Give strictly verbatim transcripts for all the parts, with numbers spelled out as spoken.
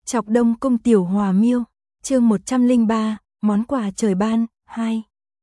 Chọc Đông Cung Tiểu Hòa Miêu, chương một trăm lẻ ba, món quà trời ban, hai.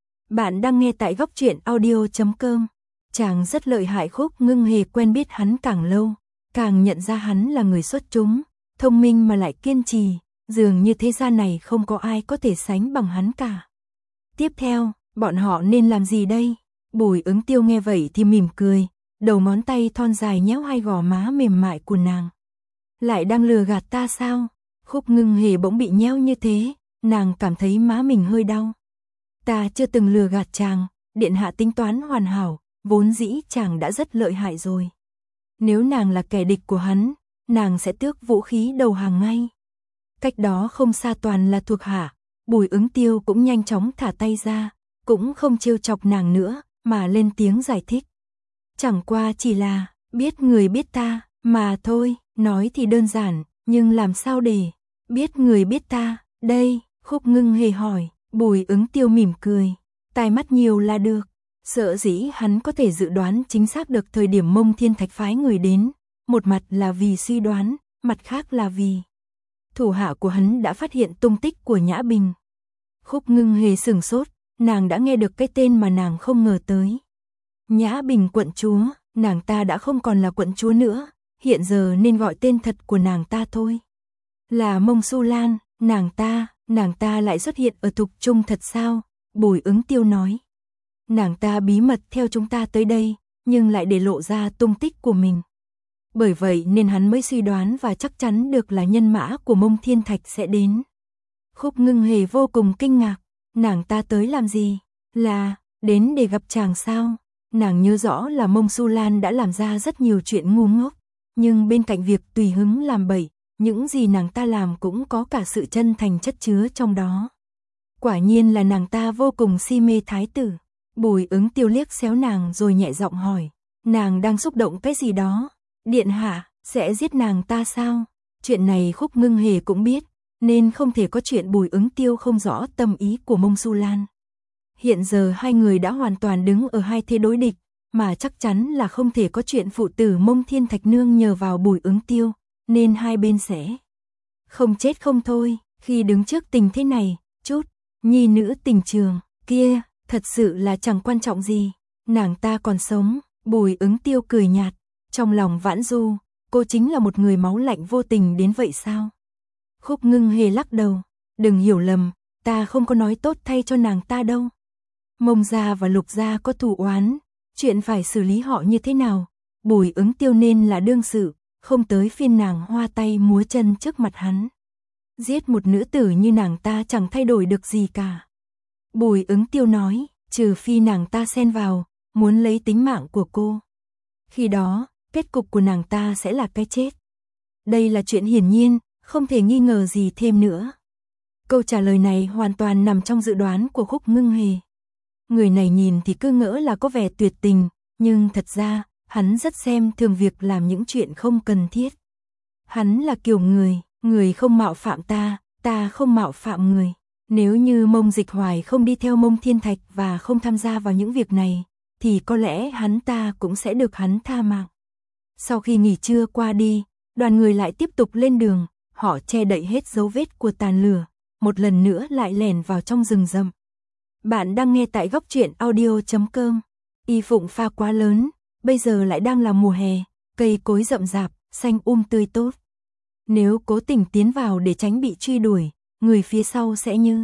Bạn đang nghe tại góc truyện audio chấm com. Chàng rất lợi hại. Khúc Ngưng Hề quen biết hắn càng lâu, càng nhận ra hắn là người xuất chúng, thông minh mà lại kiên trì, dường như thế gian này không có ai có thể sánh bằng hắn cả. Tiếp theo, bọn họ nên làm gì đây? Bùi Ứng Tiêu nghe vậy thì mỉm cười, đầu ngón tay thon dài nhéo hai gò má mềm mại của nàng. Lại đang lừa gạt ta sao? Khúc Ngưng Hề bỗng bị nhéo như thế, nàng cảm thấy má mình hơi đau. Ta chưa từng lừa gạt chàng, điện hạ tính toán hoàn hảo, vốn dĩ chàng đã rất lợi hại rồi. Nếu nàng là kẻ địch của hắn, nàng sẽ tước vũ khí đầu hàng ngay. Cách đó không xa toàn là thuộc hạ, Bùi Ứng Tiêu cũng nhanh chóng thả tay ra, cũng không trêu chọc nàng nữa, mà lên tiếng giải thích. Chẳng qua chỉ là, biết người biết ta, mà thôi, nói thì đơn giản, nhưng làm sao để biết người biết ta, đây, Khúc Ngưng Hề hỏi. Bùi Ứng Tiêu mỉm cười, tai mắt nhiều là được. Sợ dĩ hắn có thể dự đoán chính xác được thời điểm Mông Thiên Thạch phái người đến, một mặt là vì suy đoán, mặt khác là vì thủ hạ của hắn đã phát hiện tung tích của Nhã Bình. Khúc Ngưng Hề sửng sốt, nàng đã nghe được cái tên mà nàng không ngờ tới. Nhã Bình quận chúa, nàng ta đã không còn là quận chúa nữa, hiện giờ nên gọi tên thật của nàng ta thôi. Là Mông Su Lan, nàng ta, nàng ta lại xuất hiện ở Thục Trung thật sao? Bùi Ứng Tiêu nói. Nàng ta bí mật theo chúng ta tới đây, nhưng lại để lộ ra tung tích của mình. Bởi vậy nên hắn mới suy đoán và chắc chắn được là nhân mã của Mông Thiên Thạch sẽ đến. Khúc Ngưng Hề vô cùng kinh ngạc, nàng ta tới làm gì? Là, đến để gặp chàng sao? Nàng nhớ rõ là Mông Su Lan đã làm ra rất nhiều chuyện ngu ngốc, nhưng bên cạnh việc tùy hứng làm bậy, những gì nàng ta làm cũng có cả sự chân thành chất chứa trong đó. Quả nhiên là nàng ta vô cùng si mê thái tử. Bùi Ứng Tiêu liếc xéo nàng rồi nhẹ giọng hỏi, nàng đang xúc động cái gì đó? Điện hạ, sẽ giết nàng ta sao? Chuyện này Khúc Ngưng Hề cũng biết, nên không thể có chuyện Bùi Ứng Tiêu không rõ tâm ý của Mông Su Lan. Hiện giờ hai người đã hoàn toàn đứng ở hai thế đối địch, mà chắc chắn là không thể có chuyện phụ tử Mông Thiên Thạch nương nhờ vào Bùi Ứng Tiêu, nên hai bên sẽ không chết không thôi. Khi đứng trước tình thế này, chút nhi nữ tình trường kia thật sự là chẳng quan trọng gì. Nàng ta còn sống. Bùi Ứng Tiêu cười nhạt, trong lòng vãn du, cô chính là một người máu lạnh vô tình đến vậy sao? Khúc Ngưng Hề lắc đầu, đừng hiểu lầm, ta không có nói tốt thay cho nàng ta đâu. Mông gia và Lục gia có thù oán, chuyện phải xử lý họ như thế nào, Bùi Ứng Tiêu nên là đương sự, không tới phiên nàng hoa tay múa chân trước mặt hắn. Giết một nữ tử như nàng ta chẳng thay đổi được gì cả. Bùi Ứng Tiêu nói, trừ phi nàng ta xen vào, muốn lấy tính mạng của cô. Khi đó, kết cục của nàng ta sẽ là cái chết. Đây là chuyện hiển nhiên, không thể nghi ngờ gì thêm nữa. Câu trả lời này hoàn toàn nằm trong dự đoán của Khúc Ngưng Hề. Người này nhìn thì cứ ngỡ là có vẻ tuyệt tình, nhưng thật ra, hắn rất xem thường việc làm những chuyện không cần thiết. Hắn là kiểu người, người không mạo phạm ta, ta không mạo phạm người. Nếu như Mông Dịch Hoài không đi theo Mông Thiên Thạch và không tham gia vào những việc này, thì có lẽ hắn ta cũng sẽ được hắn tha mạng. Sau khi nghỉ trưa qua đi, đoàn người lại tiếp tục lên đường, họ che đậy hết dấu vết của tàn lửa, một lần nữa lại lẻn vào trong rừng rậm. Bạn đang nghe tại góc truyện audio chấm com. Y Phụng Pha quá lớn, bây giờ lại đang là mùa hè, cây cối rậm rạp, xanh um tươi tốt. Nếu cố tình tiến vào để tránh bị truy đuổi, người phía sau sẽ như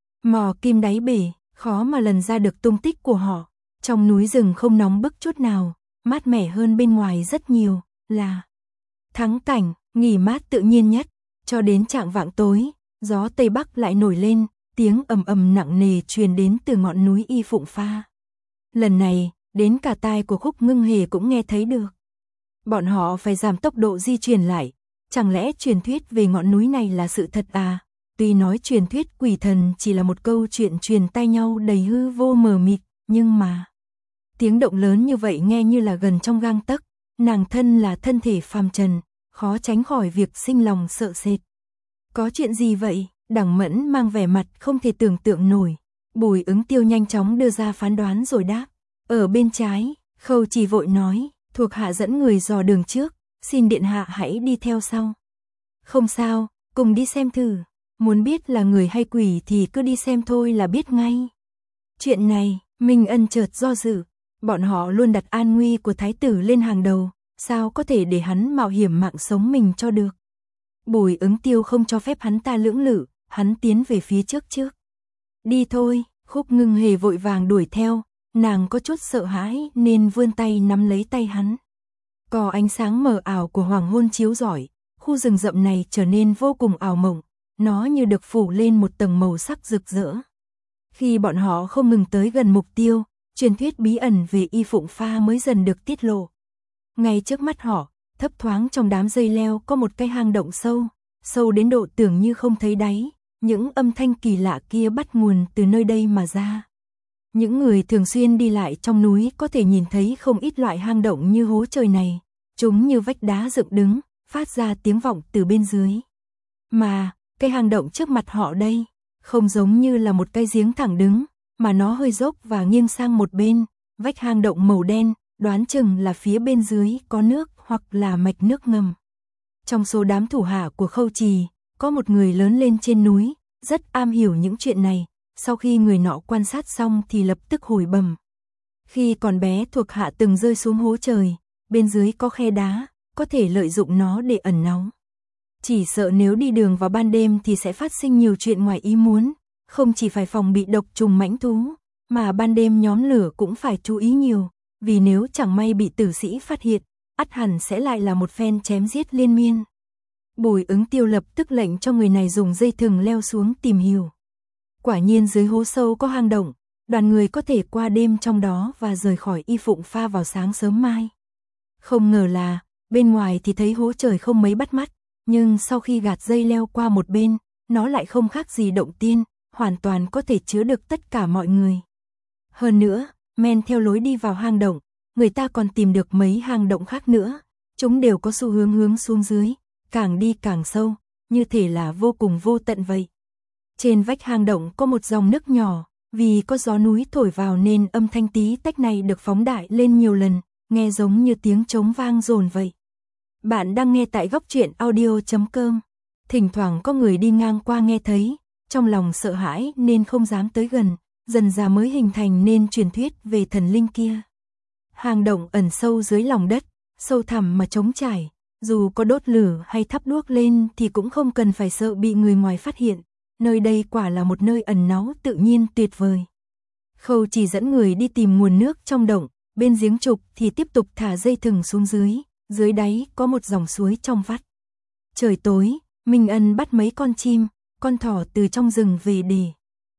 mò kim đáy bể, khó mà lần ra được tung tích của họ. Trong núi rừng không nóng bức chút nào, mát mẻ hơn bên ngoài rất nhiều, là thắng cảnh, nghỉ mát tự nhiên nhất. Cho đến chạng vạng tối, gió Tây Bắc lại nổi lên, tiếng ầm ầm nặng nề truyền đến từ ngọn núi Y Phụng Pha. Lần này, đến cả tai của Khúc Ngưng Hề cũng nghe thấy được. Bọn họ phải giảm tốc độ di chuyển lại. Chẳng lẽ truyền thuyết về ngọn núi này là sự thật à? Tuy nói truyền thuyết quỷ thần chỉ là một câu chuyện truyền tai nhau đầy hư vô mờ mịt, nhưng mà tiếng động lớn như vậy nghe như là gần trong gang tấc. Nàng thân là thân thể phàm trần, khó tránh khỏi việc sinh lòng sợ sệt. Có chuyện gì vậy? Đằng Mẫn mang vẻ mặt không thể tưởng tượng nổi. Bùi Ứng Tiêu nhanh chóng đưa ra phán đoán rồi đáp. Ở bên trái, Khâu Chỉ vội nói, thuộc hạ dẫn người dò đường trước, xin điện hạ hãy đi theo sau. Không sao, cùng đi xem thử, muốn biết là người hay quỷ thì cứ đi xem thôi là biết ngay. Chuyện này, Minh Ân chợt do dự, bọn họ luôn đặt an nguy của thái tử lên hàng đầu, sao có thể để hắn mạo hiểm mạng sống mình cho được. Bùi Ứng Tiêu không cho phép hắn ta lưỡng lự, hắn tiến về phía trước trước. Đi thôi, Khúc Ngưng Hề vội vàng đuổi theo, nàng có chút sợ hãi nên vươn tay nắm lấy tay hắn. Có ánh sáng mờ ảo của hoàng hôn chiếu rọi, khu rừng rậm này trở nên vô cùng ảo mộng, nó như được phủ lên một tầng màu sắc rực rỡ. Khi bọn họ không ngừng tới gần mục tiêu, truyền thuyết bí ẩn về Y Phụng Pha mới dần được tiết lộ. Ngay trước mắt họ, thấp thoáng trong đám dây leo có một cái hang động sâu, sâu đến độ tưởng như không thấy đáy, những âm thanh kỳ lạ kia bắt nguồn từ nơi đây mà ra. Những người thường xuyên đi lại trong núi có thể nhìn thấy không ít loại hang động như hố trời này, chúng như vách đá dựng đứng, phát ra tiếng vọng từ bên dưới. Mà, cái hang động trước mặt họ đây, không giống như là một cái giếng thẳng đứng, mà nó hơi dốc và nghiêng sang một bên, vách hang động màu đen, đoán chừng là phía bên dưới có nước hoặc là mạch nước ngầm. Trong số đám thủ hạ của Khâu Trì, có một người lớn lên trên núi, rất am hiểu những chuyện này, sau khi người nọ quan sát xong thì lập tức hồi bẩm. Khi còn bé thuộc hạ từng rơi xuống hố trời, bên dưới có khe đá, có thể lợi dụng nó để ẩn náu. Chỉ sợ nếu đi đường vào ban đêm thì sẽ phát sinh nhiều chuyện ngoài ý muốn, không chỉ phải phòng bị độc trùng mãnh thú, mà ban đêm nhóm lửa cũng phải chú ý nhiều, vì nếu chẳng may bị tử sĩ phát hiện, ắt hẳn sẽ lại là một phen chém giết liên miên. Bùi Ứng Tiêu lập tức lệnh cho người này dùng dây thừng leo xuống tìm hiểu. Quả nhiên dưới hố sâu có hang động, đoàn người có thể qua đêm trong đó và rời khỏi Y Phụng Pha vào sáng sớm mai. Không ngờ là, bên ngoài thì thấy hố trời không mấy bắt mắt, nhưng sau khi gạt dây leo qua một bên, nó lại không khác gì động tiên, hoàn toàn có thể chứa được tất cả mọi người. Hơn nữa, men theo lối đi vào hang động, người ta còn tìm được mấy hang động khác nữa, chúng đều có xu hướng hướng xuống dưới, càng đi càng sâu, như thể là vô cùng vô tận vậy. Trên vách hang động có một dòng nước nhỏ, vì có gió núi thổi vào nên âm thanh tí tách này được phóng đại lên nhiều lần, nghe giống như tiếng trống vang dồn vậy. Bạn đang nghe tại góc truyện audio chấm com. Thỉnh thoảng có người đi ngang qua nghe thấy, trong lòng sợ hãi nên không dám tới gần, dần ra mới hình thành nên truyền thuyết về thần linh kia. Hang động ẩn sâu dưới lòng đất, sâu thẳm mà trống trải, dù có đốt lửa hay thắp đuốc lên thì cũng không cần phải sợ bị người ngoài phát hiện. Nơi đây quả là một nơi ẩn náu tự nhiên tuyệt vời. Khâu Chỉ dẫn người đi tìm nguồn nước trong động, bên giếng trục thì tiếp tục thả dây thừng xuống dưới, dưới đáy có một dòng suối trong vắt. Trời tối, Minh Ân bắt mấy con chim, con thỏ từ trong rừng về để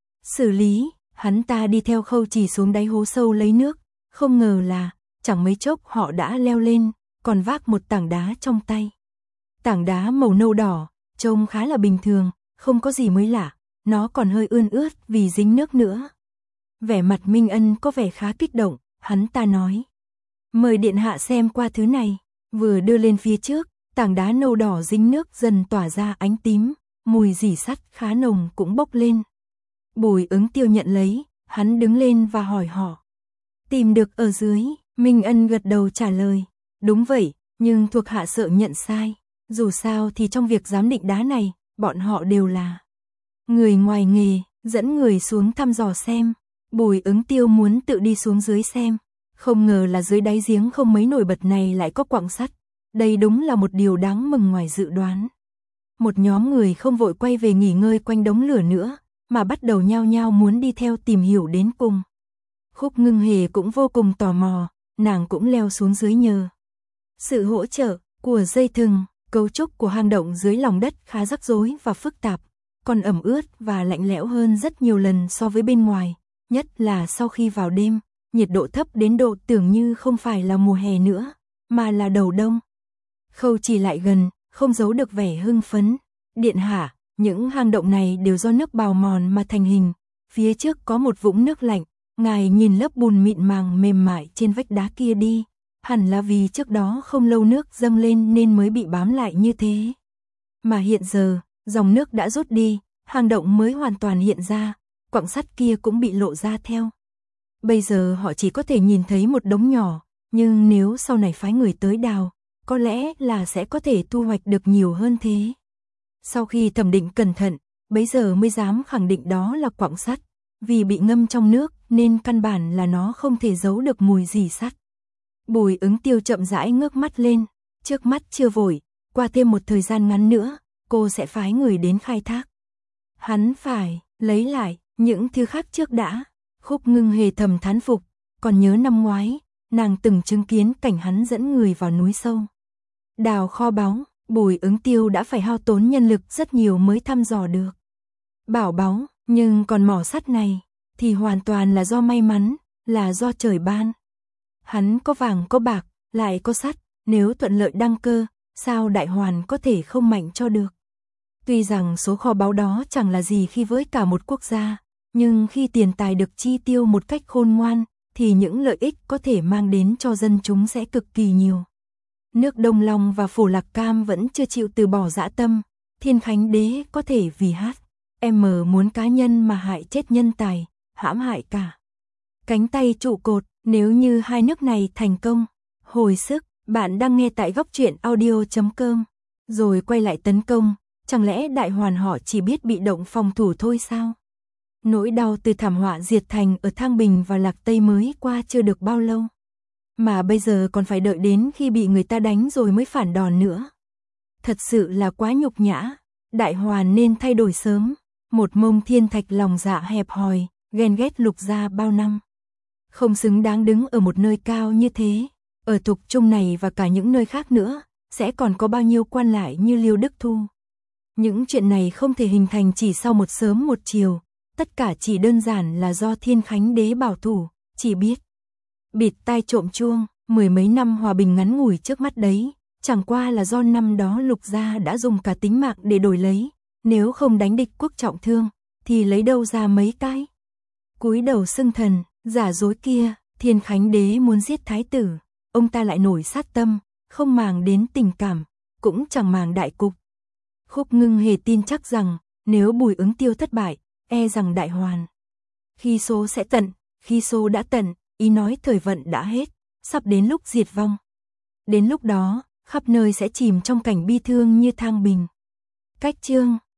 xử lý, hắn ta đi theo Khâu Chỉ xuống đáy hố sâu lấy nước, không ngờ là, chẳng mấy chốc họ đã leo lên, còn vác một tảng đá trong tay. Tảng đá màu nâu đỏ, trông khá là bình thường, không có gì mới lạ, nó còn hơi ươn ướt vì dính nước nữa. Vẻ mặt Minh Ân có vẻ khá kích động, hắn ta nói. Mời điện hạ xem qua thứ này, vừa đưa lên phía trước, tảng đá nâu đỏ dính nước dần tỏa ra ánh tím, mùi rỉ sắt khá nồng cũng bốc lên. Bùi Ứng Tiêu nhận lấy, hắn đứng lên và hỏi họ. Tìm được ở dưới, Minh Ân gật đầu trả lời. Đúng vậy, nhưng thuộc hạ sợ nhận sai, dù sao thì trong việc giám định đá này, bọn họ đều là người ngoài nghề, dẫn người xuống thăm dò xem. Bùi Ứng Tiêu muốn tự đi xuống dưới xem, không ngờ là dưới đáy giếng không mấy nổi bật này lại có quặng sắt. Đây đúng là một điều đáng mừng ngoài dự đoán. Một nhóm người không vội quay về nghỉ ngơi quanh đống lửa nữa, mà bắt đầu nhao nhao muốn đi theo tìm hiểu đến cùng. Khúc Ngưng Hề cũng vô cùng tò mò, nàng cũng leo xuống dưới nhờ sự hỗ trợ của dây thừng. Cấu trúc của hang động dưới lòng đất khá rắc rối và phức tạp, còn ẩm ướt và lạnh lẽo hơn rất nhiều lần so với bên ngoài, nhất là sau khi vào đêm, nhiệt độ thấp đến độ tưởng như không phải là mùa hè nữa, mà là đầu đông. Khâu Chỉ lại gần, không giấu được vẻ hưng phấn. Điện hạ, những hang động này đều do nước bào mòn mà thành hình, phía trước có một vũng nước lạnh, ngài nhìn lớp bùn mịn màng mềm mại trên vách đá kia đi. Hẳn là vì trước đó không lâu nước dâng lên nên mới bị bám lại như thế. Mà hiện giờ, dòng nước đã rút đi, hang động mới hoàn toàn hiện ra, quặng sắt kia cũng bị lộ ra theo. Bây giờ họ chỉ có thể nhìn thấy một đống nhỏ, nhưng nếu sau này phái người tới đào, có lẽ là sẽ có thể thu hoạch được nhiều hơn thế. Sau khi thẩm định cẩn thận, bấy giờ mới dám khẳng định đó là quặng sắt, vì bị ngâm trong nước nên căn bản là nó không thể giấu được mùi gì sắt. Bùi Ứng Tiêu chậm rãi ngước mắt lên, trước mắt chưa vội, qua thêm một thời gian ngắn nữa, cô sẽ phái người đến khai thác. Hắn phải lấy lại những thứ khác trước đã. Khúc Ngưng Hề thầm thán phục, còn nhớ năm ngoái, nàng từng chứng kiến cảnh hắn dẫn người vào núi sâu đào kho báu, Bùi Ứng Tiêu đã phải hao tốn nhân lực rất nhiều mới thăm dò được bảo báu, nhưng còn mỏ sắt này thì hoàn toàn là do may mắn, là do trời ban. Hắn có vàng có bạc, lại có sắt, nếu thuận lợi đăng cơ, sao Đại Hoàn có thể không mạnh cho được. Tuy rằng số kho báu đó chẳng là gì khi với cả một quốc gia, nhưng khi tiền tài được chi tiêu một cách khôn ngoan, thì những lợi ích có thể mang đến cho dân chúng sẽ cực kỳ nhiều. Nước Đông Long và Phổ Lạc Cam vẫn chưa chịu từ bỏ dã tâm, Thiên Khánh Đế có thể vì hát em muốn cá nhân mà hại chết nhân tài, hãm hại cả cánh tay trụ cột. Nếu như hai nước này thành công, hồi sức, bạn đang nghe tại góc truyện audio chấm com, rồi quay lại tấn công, chẳng lẽ Đại Hoàn họ chỉ biết bị động phòng thủ thôi sao? Nỗi đau từ thảm họa diệt thành ở Thang Bình và Lạc Tây mới qua chưa được bao lâu, mà bây giờ còn phải đợi đến khi bị người ta đánh rồi mới phản đòn nữa. Thật sự là quá nhục nhã, Đại Hoàn nên thay đổi sớm. Một Mông Thiên Thạch lòng dạ hẹp hòi, ghen ghét Lục gia bao năm, không xứng đáng đứng ở một nơi cao như thế. Ở Thục Trung này và cả những nơi khác nữa, sẽ còn có bao nhiêu quan lại như Liêu Đức Thu. Những chuyện này không thể hình thành chỉ sau một sớm một chiều, tất cả chỉ đơn giản là do Thiên Khánh Đế bảo thủ, chỉ biết bịt tai trộm chuông. Mười mấy năm hòa bình ngắn ngủi trước mắt đấy, chẳng qua là do năm đó Lục gia đã dùng cả tính mạng để đổi lấy, nếu không đánh địch quốc trọng thương, thì lấy đâu ra mấy cái cúi đầu xưng thần, giả dối kia. Thiên Khánh Đế muốn giết thái tử, ông ta lại nổi sát tâm, không màng đến tình cảm, cũng chẳng màng đại cục. Khúc Ngưng Hề tin chắc rằng, nếu Bùi Ứng Tiêu thất bại, e rằng Đại Hoàn khi số sẽ tận, khi số đã tận, ý nói thời vận đã hết, sắp đến lúc diệt vong. Đến lúc đó, khắp nơi sẽ chìm trong cảnh bi thương như Thang Bình. Cách chương